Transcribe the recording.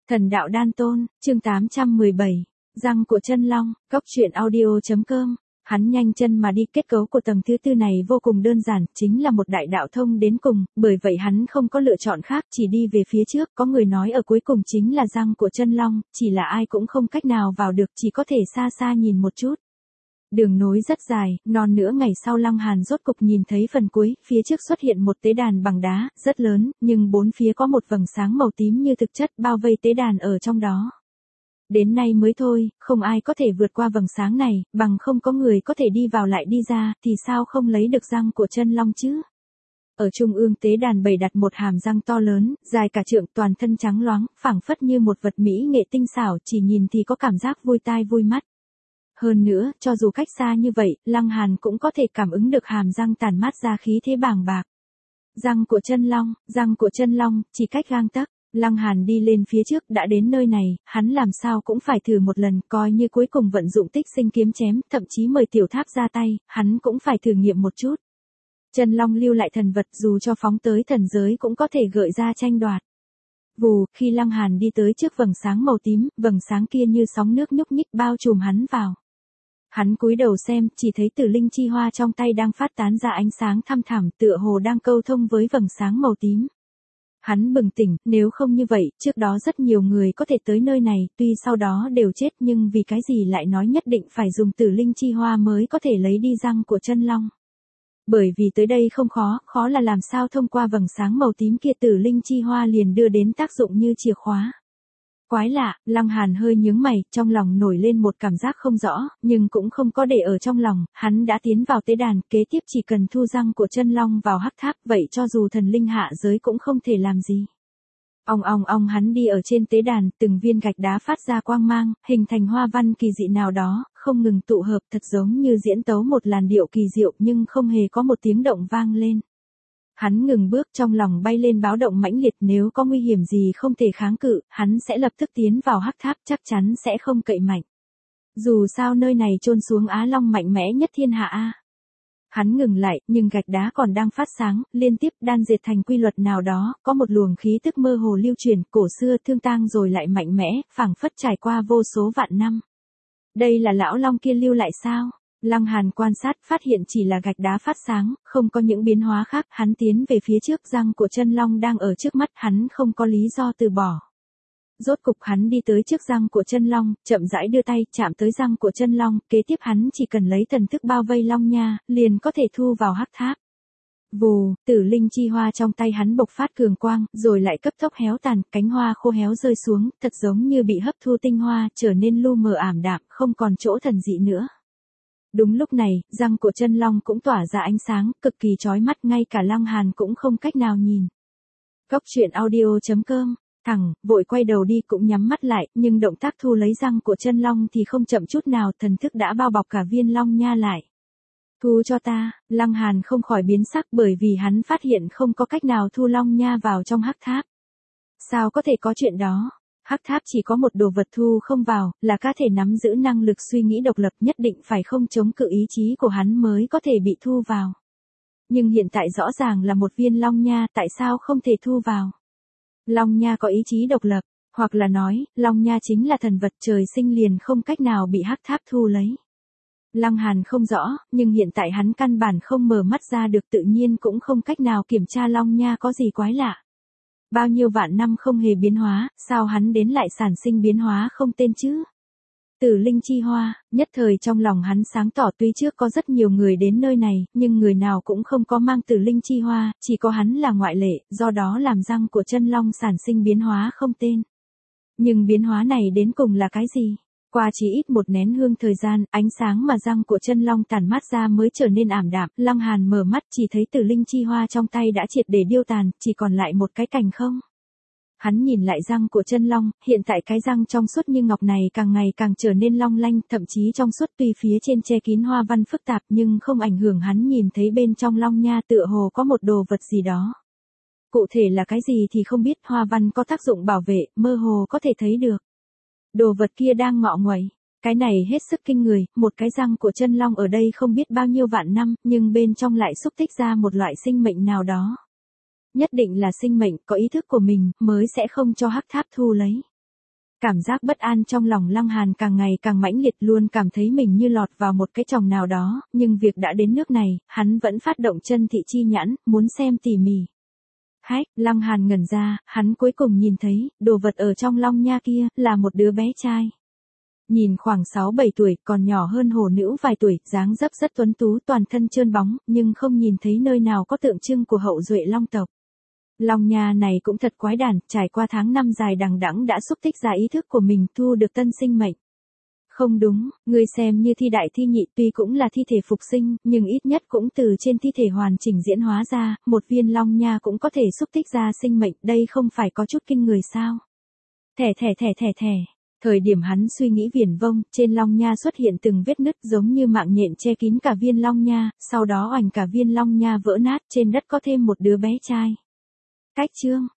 Thần đạo đan tôn, chương 817, răng của chân long, cốc truyện audio.com. Hắn nhanh chân mà đi, kết cấu của tầng thứ tư này vô cùng đơn giản, chính là một đại đạo thông đến cùng, bởi vậy hắn không có lựa chọn khác, chỉ đi về phía trước. Có người nói ở cuối cùng chính là răng của chân long, chỉ là ai cũng không cách nào vào được, chỉ có thể xa xa nhìn một chút. Đường nối rất dài, non nửa ngày sau Lăng Hàn rốt cục nhìn thấy phần cuối, phía trước xuất hiện một tế đàn bằng đá, rất lớn, nhưng bốn phía có một vầng sáng màu tím như thực chất bao vây tế đàn ở trong đó. Đến nay mới thôi, không ai có thể vượt qua vầng sáng này, bằng không có người có thể đi vào lại đi ra, thì sao không lấy được răng của chân long chứ? Ở trung ương tế đàn bày đặt một hàm răng to lớn, dài cả trượng, toàn thân trắng loáng, phảng phất như một vật mỹ nghệ tinh xảo, chỉ nhìn thì có cảm giác vui tai vui mắt. Hơn nữa, cho dù cách xa như vậy, Lăng Hàn cũng có thể cảm ứng được hàm răng tản mát ra khí thế bàng bạc. Răng của chân long, chỉ cách gang tấc. Lăng Hàn đi lên phía trước, đã đến nơi này, hắn làm sao cũng phải thử một lần, coi như cuối cùng vận dụng tích sinh kiếm chém, thậm chí mời tiểu tháp ra tay, hắn cũng phải thử nghiệm một chút. Chân long lưu lại thần vật, dù cho phóng tới thần giới cũng có thể gợi ra tranh đoạt. Vù, khi Lăng Hàn đi tới trước vầng sáng màu tím, vầng sáng kia như sóng nước nhúc nhích bao trùm hắn vào. Hắn cúi đầu xem, chỉ thấy tử linh chi hoa trong tay đang phát tán ra ánh sáng thăm thẳm, tựa hồ đang câu thông với vầng sáng màu tím. Hắn bừng tỉnh, nếu không như vậy, trước đó rất nhiều người có thể tới nơi này, tuy sau đó đều chết nhưng vì cái gì lại nói nhất định phải dùng tử linh chi hoa mới có thể lấy đi răng của chân long. Bởi vì tới đây không khó, khó là làm sao thông qua vầng sáng màu tím kia tử linh chi hoa liền đưa đến tác dụng như chìa khóa. Quái lạ, Lăng Hàn hơi nhướng mày, trong lòng nổi lên một cảm giác không rõ, nhưng cũng không có để ở trong lòng, hắn đã tiến vào tế đàn, kế tiếp chỉ cần thu răng của chân long vào hắc tháp, vậy cho dù thần linh hạ giới cũng không thể làm gì. Ong hắn đi ở trên tế đàn, từng viên gạch đá phát ra quang mang, hình thành hoa văn kỳ dị nào đó, không ngừng tụ hợp, thật giống như diễn tấu một làn điệu kỳ diệu nhưng không hề có một tiếng động vang lên. Hắn ngừng bước, trong lòng bay lên báo động mãnh liệt, nếu có nguy hiểm gì không thể kháng cự, hắn sẽ lập tức tiến vào hắc tháp, chắc chắn sẽ không cậy mạnh. Dù sao nơi này chôn xuống Á Long mạnh mẽ nhất thiên hạ a. Hắn ngừng lại, nhưng gạch đá còn đang phát sáng, liên tiếp đan dệt thành quy luật nào đó, có một luồng khí tức mơ hồ lưu truyền, cổ xưa thương tang rồi lại mạnh mẽ, phảng phất trải qua vô số vạn năm. Đây là lão long kia lưu lại sao? Lăng Hàn quan sát, phát hiện chỉ là gạch đá phát sáng, không có những biến hóa khác, hắn tiến về phía trước, răng của chân long đang ở trước mắt, hắn không có lý do từ bỏ. Rốt cục hắn đi tới trước răng của chân long, chậm rãi đưa tay, chạm tới răng của chân long, kế tiếp hắn chỉ cần lấy thần thức bao vây long nha, liền có thể thu vào hắc tháp. Vù, tử linh chi hoa trong tay hắn bộc phát cường quang, rồi lại cấp tốc héo tàn, cánh hoa khô héo rơi xuống, thật giống như bị hấp thu tinh hoa, trở nên lu mờ ảm đạm, không còn chỗ thần dị nữa. Đúng lúc này, răng của chân long cũng tỏa ra ánh sáng, cực kỳ chói mắt, ngay cả Lăng Hàn cũng không cách nào nhìn. Cốc truyện audio.com, thẳng, vội quay đầu đi cũng nhắm mắt lại, nhưng động tác thu lấy răng của chân long thì không chậm chút nào, thần thức đã bao bọc cả viên long nha lại. Thu cho ta, Lăng Hàn không khỏi biến sắc bởi vì hắn phát hiện không có cách nào thu long nha vào trong hắc tháp. Sao có thể có chuyện đó? Hắc tháp chỉ có một đồ vật thu không vào, là cá thể nắm giữ năng lực suy nghĩ độc lập, nhất định phải không chống cự ý chí của hắn mới có thể bị thu vào. Nhưng hiện tại rõ ràng là một viên long nha, tại sao không thể thu vào? Long nha có ý chí độc lập, hoặc là nói, long nha chính là thần vật trời sinh liền không cách nào bị hắc tháp thu lấy. Lăng Hàn không rõ, nhưng hiện tại hắn căn bản không mở mắt ra được, tự nhiên cũng không cách nào kiểm tra long nha có gì quái lạ. Bao nhiêu vạn năm không hề biến hóa, sao hắn đến lại sản sinh biến hóa không tên chứ? Tử linh chi hoa, nhất thời trong lòng hắn sáng tỏ, tuy trước có rất nhiều người đến nơi này, nhưng người nào cũng không có mang tử linh chi hoa, chỉ có hắn là ngoại lệ, do đó làm răng của chân long sản sinh biến hóa không tên. Nhưng biến hóa này đến cùng là cái gì? Qua chỉ ít một nén hương thời gian, ánh sáng mà răng của chân long tản mát ra mới trở nên ảm đạm, Lăng Hàn mở mắt chỉ thấy tử linh chi hoa trong tay đã triệt để điêu tàn, chỉ còn lại một cái cành không. Hắn nhìn lại răng của chân long, hiện tại cái răng trong suốt như ngọc này càng ngày càng trở nên long lanh, thậm chí trong suốt, tuy phía trên che kín hoa văn phức tạp nhưng không ảnh hưởng hắn nhìn thấy bên trong long nha, tựa hồ có một đồ vật gì đó. Cụ thể là cái gì thì không biết, hoa văn có tác dụng bảo vệ, mơ hồ có thể thấy được. Đồ vật kia đang ngọ nguậy. Cái này hết sức kinh người, một cái răng của chân long ở đây không biết bao nhiêu vạn năm, nhưng bên trong lại xúc tích ra một loại sinh mệnh nào đó. Nhất định là sinh mệnh có ý thức của mình, mới sẽ không cho hắc tháp thu lấy. Cảm giác bất an trong lòng Lăng Hàn càng ngày càng mãnh liệt, luôn cảm thấy mình như lọt vào một cái chòng nào đó, nhưng việc đã đến nước này, hắn vẫn phát động chân thị chi nhãn, muốn xem tỉ mỉ. Hách, Lăng Hàn ngẩn ra, hắn cuối cùng nhìn thấy, đồ vật ở trong long nha kia, là một đứa bé trai. Nhìn khoảng 6-7 tuổi, còn nhỏ hơn hổ nữ vài tuổi, dáng dấp rất tuấn tú, toàn thân trơn bóng, nhưng không nhìn thấy nơi nào có tượng trưng của hậu duệ long tộc. Long nha này cũng thật quái đản, trải qua tháng năm dài đằng đẵng đã xúc tích ra ý thức của mình, thu được tân sinh mệnh. Không đúng, ngươi xem như thi đại thi nhị, tuy cũng là thi thể phục sinh, nhưng ít nhất cũng từ trên thi thể hoàn chỉnh diễn hóa ra, một viên long nha cũng có thể xúc tích ra sinh mệnh, đây không phải có chút kinh người sao? Thẻ. Thời điểm hắn suy nghĩ viển vông, trên long nha xuất hiện từng vết nứt giống như mạng nhện che kín cả viên long nha, sau đó oành cả viên long nha vỡ nát, trên đất có thêm một đứa bé trai. Cách chương